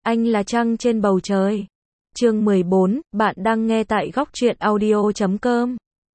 Anh là trăng trên bầu trời. Chương 14, bạn đang nghe tại góc truyện audio.com.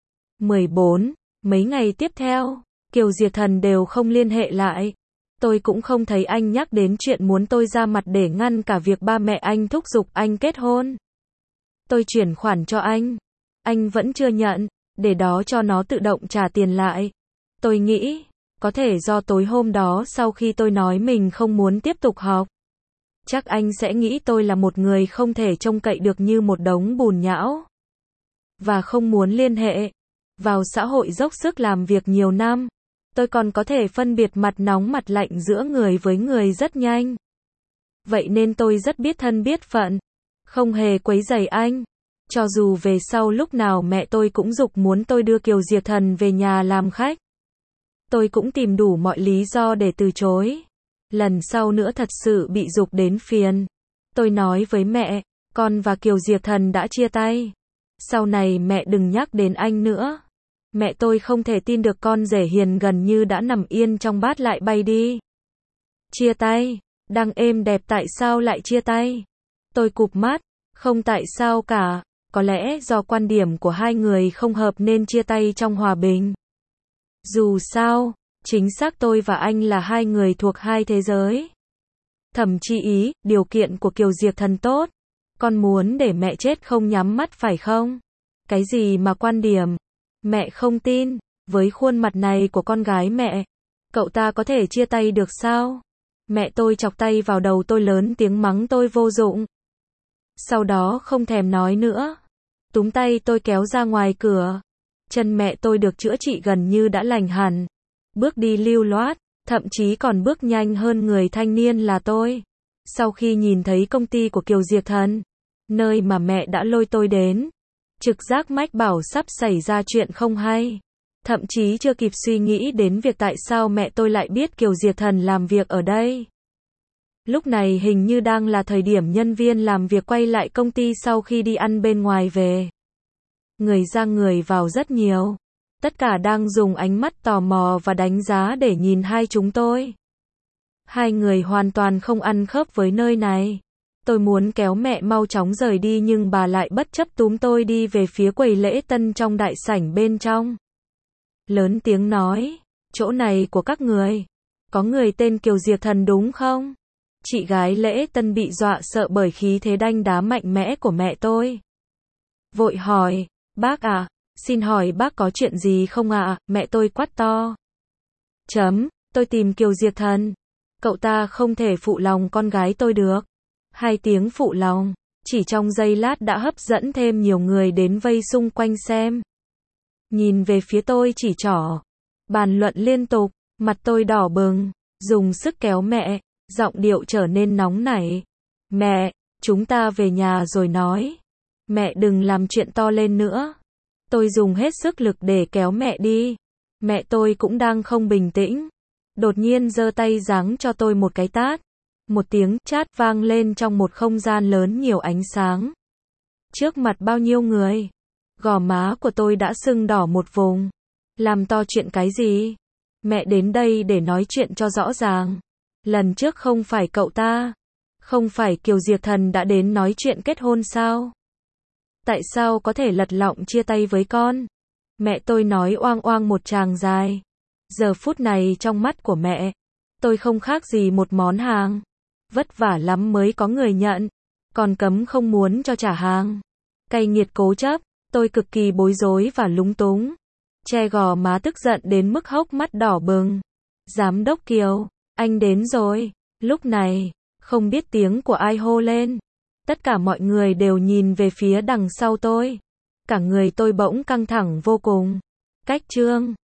14. Mấy ngày tiếp theo, Kiều Diệt Thần đều không liên hệ lại. Tôi cũng không thấy anh nhắc đến chuyện muốn tôi ra mặt để ngăn cả việc ba mẹ anh thúc giục anh kết hôn. Tôi chuyển khoản cho anh vẫn chưa nhận, để đó cho nó tự động trả tiền lại. Tôi nghĩ, có thể do tối hôm đó sau khi tôi nói mình không muốn tiếp tục học, chắc anh sẽ nghĩ tôi là một người không thể trông cậy được như một đống bùn nhão, và không muốn liên hệ. Vào xã hội dốc sức làm việc nhiều năm, tôi còn có thể phân biệt mặt nóng mặt lạnh giữa người với người rất nhanh. Vậy nên tôi rất biết thân biết phận, không hề quấy rầy anh. Cho dù về sau lúc nào mẹ tôi cũng giục muốn tôi đưa Kiều Diệt Thần về nhà làm khách, tôi cũng tìm đủ mọi lý do để từ chối. Lần sau nữa thật sự bị giục đến phiền, tôi nói với mẹ, con và Kiều Diệt Thần đã chia tay. Sau này mẹ đừng nhắc đến anh nữa. Mẹ tôi không thể tin được con rể hiền gần như đã nằm yên trong bát lại bay đi. Chia tay? Đang êm đẹp tại sao lại chia tay? Tôi cụp mắt, không tại sao cả, có lẽ do quan điểm của hai người không hợp nên chia tay trong hòa bình. Dù sao, chính xác tôi và anh là hai người thuộc hai thế giới. Thậm chí điều kiện của Kiều Diệt Thần tốt. Con muốn để mẹ chết không nhắm mắt phải không? Cái gì mà quan điểm? Mẹ không tin, với khuôn mặt này của con gái mẹ, cậu ta có thể chia tay được sao? Mẹ tôi chọc tay vào đầu tôi lớn tiếng mắng tôi vô dụng. Sau đó không thèm nói nữa, túm tay tôi kéo ra ngoài cửa. Chân mẹ tôi được chữa trị gần như đã lành hẳn, bước đi lưu loát, thậm chí còn bước nhanh hơn người thanh niên là tôi. Sau khi nhìn thấy công ty của Kiều Diệt Thần, nơi mà mẹ đã lôi tôi đến, trực giác mách bảo sắp xảy ra chuyện không hay. Thậm chí chưa kịp suy nghĩ đến việc tại sao mẹ tôi lại biết Kiều Diệt Thần làm việc ở đây. Lúc này hình như đang là thời điểm nhân viên làm việc quay lại công ty sau khi đi ăn bên ngoài về. Người ra người vào rất nhiều. Tất cả đang dùng ánh mắt tò mò và đánh giá để nhìn hai chúng tôi. Hai người hoàn toàn không ăn khớp với nơi này. Tôi muốn kéo mẹ mau chóng rời đi nhưng bà lại bất chấp túm tôi đi về phía quầy lễ tân trong đại sảnh bên trong. Lớn tiếng nói, chỗ này của các người, có người tên Kiều Diệt Thần đúng không? Chị gái lễ tân bị dọa sợ bởi khí thế đanh đá mạnh mẽ của mẹ tôi. Vội hỏi, bác à, xin hỏi bác có chuyện gì không ạ? Mẹ tôi quát to. Tôi tìm Kiều Diệt Thần. Cậu ta không thể phụ lòng con gái tôi được. Hai tiếng phụ lòng, chỉ trong giây lát đã hấp dẫn thêm nhiều người đến vây xung quanh xem. Nhìn về phía tôi chỉ trỏ, bàn luận liên tục, mặt tôi đỏ bừng, dùng sức kéo mẹ, giọng điệu trở nên nóng nảy. Mẹ, chúng ta về nhà rồi nói. Mẹ đừng làm chuyện to lên nữa. Tôi dùng hết sức lực để kéo mẹ đi. Mẹ tôi cũng đang không bình tĩnh. Đột nhiên giơ tay giáng cho tôi một cái tát. Một tiếng chát vang lên trong một không gian lớn nhiều ánh sáng. Trước mặt bao nhiêu người, gò má của tôi đã sưng đỏ một vùng. Làm to chuyện cái gì? Mẹ đến đây để nói chuyện cho rõ ràng. Lần trước không phải cậu ta, không phải Kiều Diệt Thần đã đến nói chuyện kết hôn sao? Tại sao có thể lật lọng chia tay với con? Mẹ tôi nói oang oang một tràng dài. Giờ phút này trong mắt của mẹ, tôi không khác gì một món hàng. Vất vả lắm mới có người nhận, còn cấm không muốn cho trả hàng. Cay nghiệt cố chấp, tôi cực kỳ bối rối và lúng túng. Che gò má tức giận đến mức hốc mắt đỏ bừng. Giám đốc Kiều, anh đến rồi. Lúc này, không biết tiếng của ai hô lên. Tất cả mọi người đều nhìn về phía đằng sau tôi. Cả người tôi bỗng căng thẳng vô cùng. Cách trương,